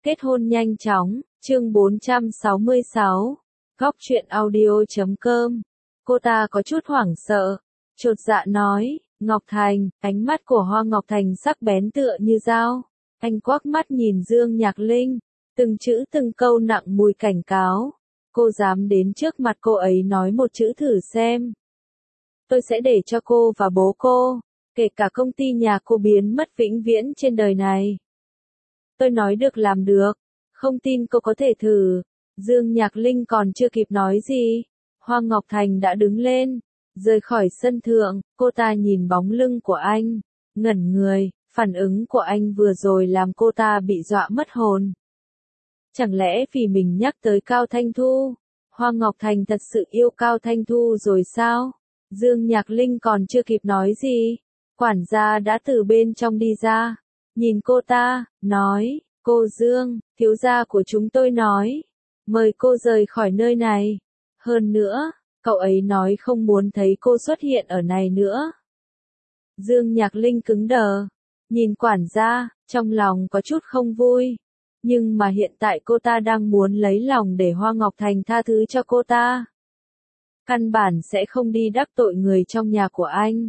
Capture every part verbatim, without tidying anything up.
Kết hôn nhanh chóng, chương bốn trăm sáu mươi sáu, góc truyện audio chấm com. Cô ta có chút hoảng sợ, chột dạ nói, Ngọc Thành, ánh mắt của Hoa Ngọc Thành sắc bén tựa như dao. Anh quắc mắt nhìn Dương Nhạc Linh, từng chữ từng câu nặng mùi cảnh cáo. Cô dám đến trước mặt cô ấy nói một chữ thử xem. Tôi sẽ để cho cô và bố cô, kể cả công ty nhà cô biến mất vĩnh viễn trên đời này. Tôi nói được làm được, không tin cô có thể thử. Dương Nhạc Linh còn chưa kịp nói gì, Hoa Ngọc Thành đã đứng lên, rời khỏi sân thượng. Cô ta nhìn bóng lưng của anh, ngẩn người, phản ứng của anh vừa rồi làm cô ta bị dọa mất hồn. Chẳng lẽ vì mình nhắc tới Cao Thanh Thu, Hoa Ngọc Thành thật sự yêu Cao Thanh Thu rồi sao? Dương Nhạc Linh còn chưa kịp nói gì, quản gia đã từ bên trong đi ra, nhìn cô ta, nói, cô Dương, thiếu gia của chúng tôi nói, mời cô rời khỏi nơi này. Hơn nữa, cậu ấy nói không muốn thấy cô xuất hiện ở này nữa. Dương Nhạc Linh cứng đờ, nhìn quản gia, trong lòng có chút không vui. Nhưng mà hiện tại cô ta đang muốn lấy lòng để Hoa Ngọc Thành tha thứ cho cô ta. Căn bản sẽ không đi đắc tội người trong nhà của anh.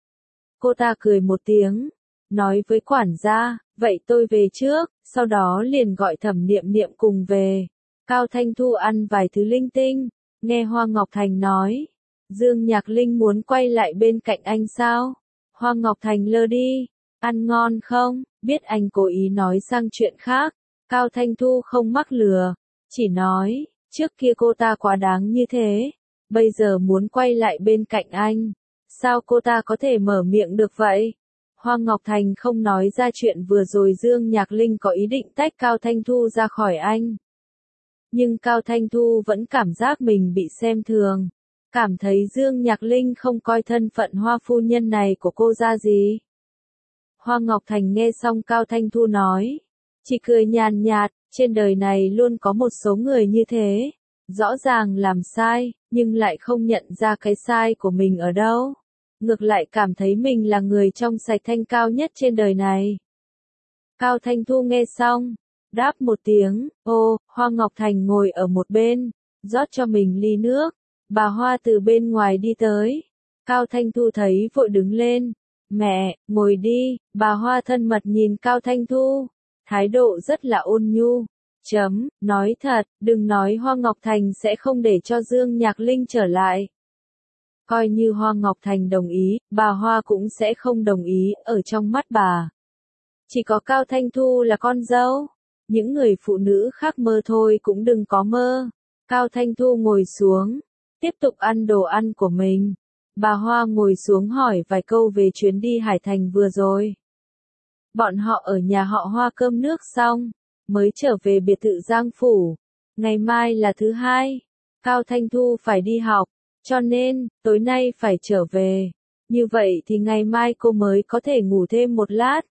Cô ta cười một tiếng, nói với quản gia, vậy tôi về trước, sau đó liền gọi Thẩm Niệm Niệm cùng về. Cao Thanh Thu ăn vài thứ linh tinh, nghe Hoa Ngọc Thành nói. Dương Nhạc Linh muốn quay lại bên cạnh anh sao? Hoa Ngọc Thành lơ đi, ăn ngon không? Biết anh cố ý nói sang chuyện khác. Cao Thanh Thu không mắc lừa, chỉ nói, trước kia cô ta quá đáng như thế, bây giờ muốn quay lại bên cạnh anh. Sao cô ta có thể mở miệng được vậy? Hoa Ngọc Thành không nói ra chuyện vừa rồi Dương Nhạc Linh có ý định tách Cao Thanh Thu ra khỏi anh. Nhưng Cao Thanh Thu vẫn cảm giác mình bị xem thường, cảm thấy Dương Nhạc Linh không coi thân phận Hoa phu nhân này của cô ra gì. Hoa Ngọc Thành nghe xong Cao Thanh Thu nói, chỉ cười nhàn nhạt, trên đời này luôn có một số người như thế, rõ ràng làm sai, nhưng lại không nhận ra cái sai của mình ở đâu. Ngược lại cảm thấy mình là người trong sạch thanh cao nhất trên đời này. Cao Thanh Thu nghe xong, đáp một tiếng, ô, Hoa Ngọc Thành ngồi ở một bên, rót cho mình ly nước, bà Hoa từ bên ngoài đi tới. Cao Thanh Thu thấy vội đứng lên, mẹ, ngồi đi, bà Hoa thân mật nhìn Cao Thanh Thu, thái độ rất là ôn nhu. Chấm, nói thật, đừng nói Hoa Ngọc Thành sẽ không để cho Dương Nhạc Linh trở lại. Coi như Hoa Ngọc Thành đồng ý, bà Hoa cũng sẽ không đồng ý, ở trong mắt bà. Chỉ có Cao Thanh Thu là con dâu, những người phụ nữ khác mơ thôi cũng đừng có mơ. Cao Thanh Thu ngồi xuống, tiếp tục ăn đồ ăn của mình. Bà Hoa ngồi xuống hỏi vài câu về chuyến đi Hải Thành vừa rồi. Bọn họ ở nhà họ Hoa cơm nước xong, mới trở về biệt thự Giang Phủ. Ngày mai là thứ hai, Cao Thanh Thu phải đi học, cho nên, tối nay phải trở về. Như vậy thì ngày mai cô mới có thể ngủ thêm một lát.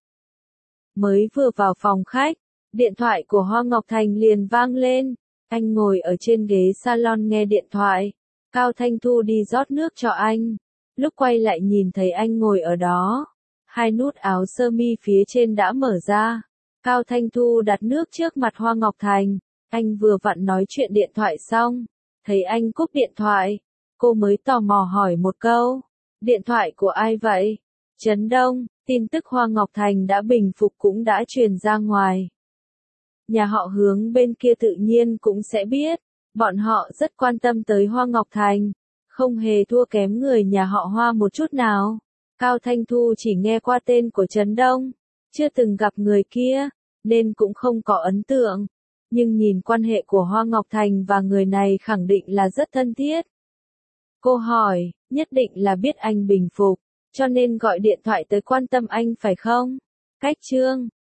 Mới vừa vào phòng khách, điện thoại của Hoa Ngọc Thành liền vang lên. Anh ngồi ở trên ghế salon nghe điện thoại. Cao Thanh Thu đi rót nước cho anh. Lúc quay lại nhìn thấy anh ngồi ở đó. Hai nút áo sơ mi phía trên đã mở ra. Cao Thanh Thu đặt nước trước mặt Hoa Ngọc Thành. Anh vừa vặn nói chuyện điện thoại xong. Thấy anh cúp điện thoại. Cô mới tò mò hỏi một câu. Điện thoại của ai vậy? Trấn Đông, tin tức Hoa Ngọc Thành đã bình phục cũng đã truyền ra ngoài. Nhà họ Hướng bên kia tự nhiên cũng sẽ biết. Bọn họ rất quan tâm tới Hoa Ngọc Thành. Không hề thua kém người nhà họ Hoa một chút nào. Cao Thanh Thu chỉ nghe qua tên của Trấn Đông, chưa từng gặp người kia, nên cũng không có ấn tượng. Nhưng nhìn quan hệ của Hoa Ngọc Thành và người này khẳng định là rất thân thiết. Cô hỏi, nhất định là biết anh bình phục, cho nên gọi điện thoại tới quan tâm anh phải không? Cách chương